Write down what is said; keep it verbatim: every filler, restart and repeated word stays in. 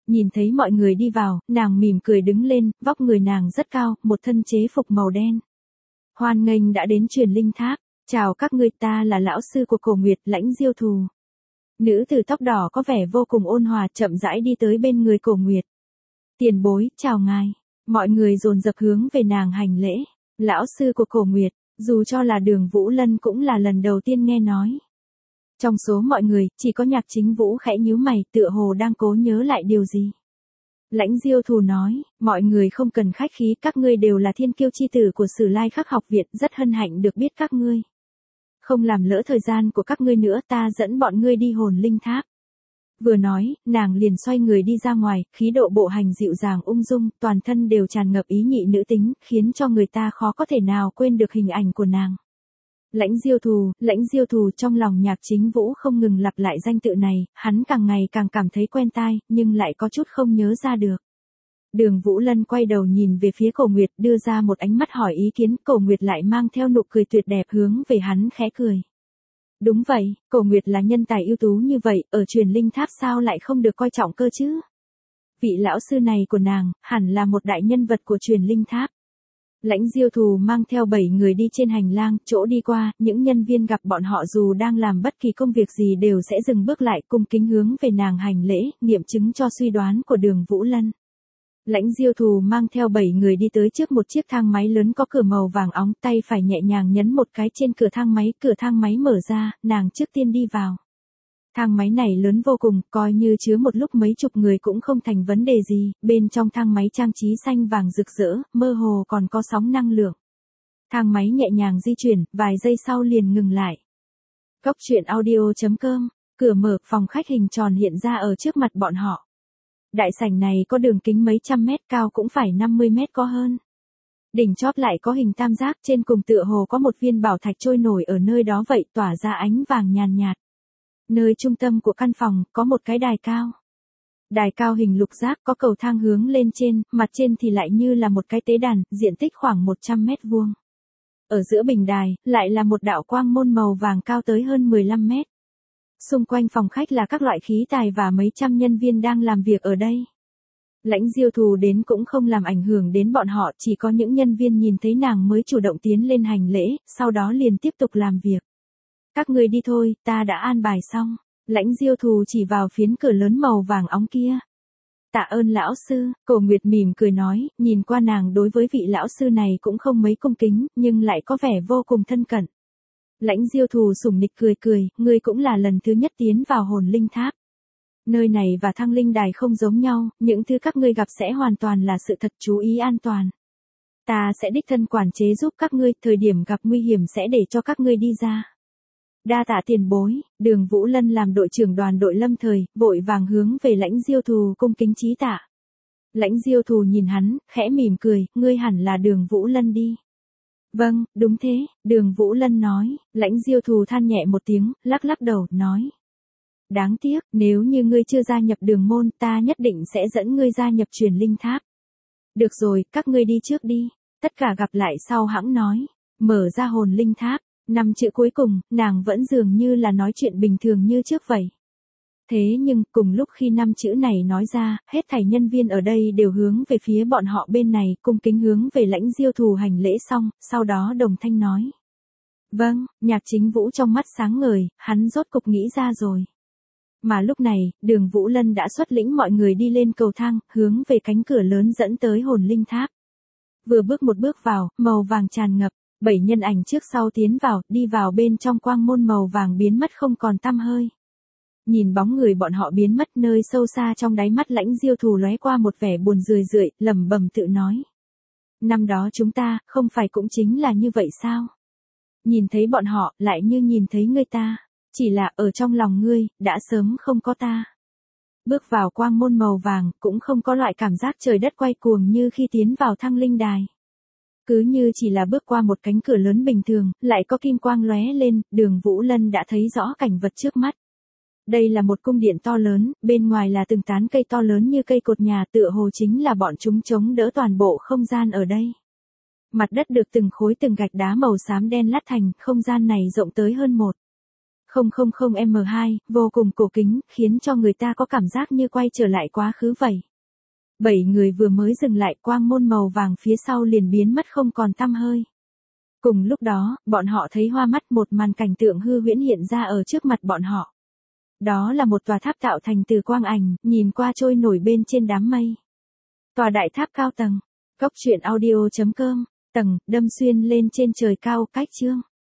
Nhìn thấy mọi người đi vào, nàng mỉm cười đứng lên, vóc người nàng rất cao, một thân chế phục màu đen. Hoan nghênh đã đến Truyền Linh Tháp, chào các ngươi, ta là lão sư của Cổ Nguyệt, Lãnh Diêu Thù. Nữ tử tóc đỏ có vẻ vô cùng ôn hòa, chậm rãi đi tới bên người Cổ Nguyệt. Tiền bối, chào ngài. Mọi người dồn dập hướng về nàng hành lễ. Lão sư của Cổ Nguyệt, dù cho là Đường Vũ Lân cũng là lần đầu tiên nghe nói. Trong số mọi người, chỉ có Nhạc Chính Vũ khẽ nhíu mày, tựa hồ đang cố nhớ lại điều gì. Lãnh Diêu Thù nói, mọi người không cần khách khí, các ngươi đều là thiên kiêu chi tử của Sử Lai Khắc học viện, rất hân hạnh được biết các ngươi. Không làm lỡ thời gian của các ngươi nữa, ta dẫn bọn ngươi đi Hồn Linh Tháp. Vừa nói, nàng liền xoay người đi ra ngoài, khí độ bộ hành dịu dàng ung dung, toàn thân đều tràn ngập ý nhị nữ tính, khiến cho người ta khó có thể nào quên được hình ảnh của nàng. Lãnh Diêu Thù, Lãnh Diêu Thù, trong lòng Nhạc Chính Vũ không ngừng lặp lại danh tự này, hắn càng ngày càng cảm thấy quen tai, nhưng lại có chút không nhớ ra được. Đường Vũ Lân quay đầu nhìn về phía Cổ Nguyệt, đưa ra một ánh mắt hỏi ý kiến, Cổ Nguyệt lại mang theo nụ cười tuyệt đẹp hướng về hắn khẽ cười. Đúng vậy, Cổ Nguyệt là nhân tài ưu tú như vậy, ở Truyền Linh Tháp sao lại không được coi trọng cơ chứ? Vị lão sư này của nàng, hẳn là một đại nhân vật của Truyền Linh Tháp. Lãnh Diêu Thù mang theo bảy người đi trên hành lang, chỗ đi qua, những nhân viên gặp bọn họ dù đang làm bất kỳ công việc gì đều sẽ dừng bước lại cung kính hướng về nàng hành lễ, nghiệm chứng cho suy đoán của Đường Vũ Lân. Lãnh Diêu Thù mang theo bảy người đi tới trước một chiếc thang máy lớn có cửa màu vàng óng, tay phải nhẹ nhàng nhấn một cái trên cửa thang máy, cửa thang máy mở ra, nàng trước tiên đi vào. Thang máy này lớn vô cùng, coi như chứa một lúc mấy chục người cũng không thành vấn đề gì, bên trong thang máy trang trí xanh vàng rực rỡ, mơ hồ còn có sóng năng lượng. Thang máy nhẹ nhàng di chuyển, vài giây sau liền ngừng lại. Cốc truyện audio chấm com, cửa mở, phòng khách hình tròn hiện ra ở trước mặt bọn họ. Đại sảnh này có đường kính mấy trăm mét, cao cũng phải năm mươi mét có hơn. Đỉnh chóp lại có hình tam giác, trên cùng tựa hồ có một viên bảo thạch trôi nổi ở nơi đó vậy, tỏa ra ánh vàng nhàn nhạt. Nơi trung tâm của căn phòng, có một cái đài cao. Đài cao hình lục giác có cầu thang hướng lên trên, mặt trên thì lại như là một cái tế đàn, diện tích khoảng một trăm mét vuông. Ở giữa bình đài, lại là một đạo quang môn màu vàng cao tới hơn mười lăm mét. Xung quanh phòng khách là các loại khí tài và mấy trăm nhân viên đang làm việc ở đây. Lãnh Diêu Thù đến cũng không làm ảnh hưởng đến bọn họ, chỉ có những nhân viên nhìn thấy nàng mới chủ động tiến lên hành lễ, sau đó liền tiếp tục làm việc. Các người đi thôi, ta đã an bài xong. Lãnh Diêu Thù chỉ vào phiến cửa lớn màu vàng óng kia. Tạ ơn lão sư, Cổ Nguyệt mỉm cười nói, nhìn qua nàng đối với vị lão sư này cũng không mấy cung kính, nhưng lại có vẻ vô cùng thân cận. Lãnh Diêu Thù sủng nịch cười cười, ngươi cũng là lần thứ nhất tiến vào Hồn Linh Tháp. Nơi này và Thăng Linh Đài không giống nhau, những thứ các ngươi gặp sẽ hoàn toàn là sự thật, chú ý an toàn. Ta sẽ đích thân quản chế giúp các ngươi, thời điểm gặp nguy hiểm sẽ để cho các ngươi đi ra. Đa tạ tiền bối, Đường Vũ Lân làm đội trưởng đoàn đội lâm thời, vội vàng hướng về Lãnh Diêu Thù cung kính chí tạ. Lãnh Diêu Thù nhìn hắn, khẽ mỉm cười, ngươi hẳn là Đường Vũ Lân đi. Vâng, đúng thế, Đường Vũ Lân nói. Lãnh Diêu Thù than nhẹ một tiếng, lắc lắc đầu, nói. Đáng tiếc, nếu như ngươi chưa gia nhập Đường môn, ta nhất định sẽ dẫn ngươi gia nhập Truyền Linh Tháp. Được rồi, các ngươi đi trước đi, tất cả gặp lại sau hãng nói. Mở ra Hồn Linh Tháp, năm chữ cuối cùng, nàng vẫn dường như là nói chuyện bình thường như trước vậy. Thế nhưng, cùng lúc khi năm chữ này nói ra, hết thảy nhân viên ở đây đều hướng về phía bọn họ bên này, cung kính hướng về Lãnh Diêu Thù hành lễ xong, sau đó đồng thanh nói. Vâng, Nhạc Chính Vũ trong mắt sáng ngời, hắn rốt cục nghĩ ra rồi. Mà lúc này, Đường Vũ Lân đã xuất lĩnh mọi người đi lên cầu thang, hướng về cánh cửa lớn dẫn tới Hồn Linh Tháp. Vừa bước một bước vào, màu vàng tràn ngập, bảy nhân ảnh trước sau tiến vào, đi vào bên trong quang môn màu vàng biến mất không còn tăm hơi. Nhìn bóng người bọn họ biến mất, nơi sâu xa trong đáy mắt Lãnh Diêu Thù lóe qua một vẻ buồn rười rượi, lẩm bẩm tự nói. Năm đó chúng ta, không phải cũng chính là như vậy sao? Nhìn thấy bọn họ, lại như nhìn thấy ngươi ta. Chỉ là, ở trong lòng ngươi, đã sớm không có ta. Bước vào quang môn màu vàng, cũng không có loại cảm giác trời đất quay cuồng như khi tiến vào Thăng Linh Đài. Cứ như chỉ là bước qua một cánh cửa lớn bình thường, lại có kim quang lóe lên, Đường Vũ Lân đã thấy rõ cảnh vật trước mắt. Đây là một cung điện to lớn, bên ngoài là từng tán cây to lớn như cây cột nhà, tựa hồ chính là bọn chúng chống đỡ toàn bộ không gian ở đây. Mặt đất được từng khối từng gạch đá màu xám đen lát thành, không gian này rộng tới hơn một không không không M hai, vô cùng cổ kính, khiến cho người ta có cảm giác như quay trở lại quá khứ vậy. Bảy người vừa mới dừng lại, quang môn màu vàng phía sau liền biến mất không còn tăm hơi. Cùng lúc đó, bọn họ thấy hoa mắt, một màn cảnh tượng hư huyễn hiện ra ở trước mặt bọn họ. Đó là một tòa tháp tạo thành từ quang ảnh, nhìn qua trôi nổi bên trên đám mây. Tòa đại tháp cao tầng. Cốc truyện audio chấm com. Tầng, đâm xuyên lên trên trời cao, cách chương.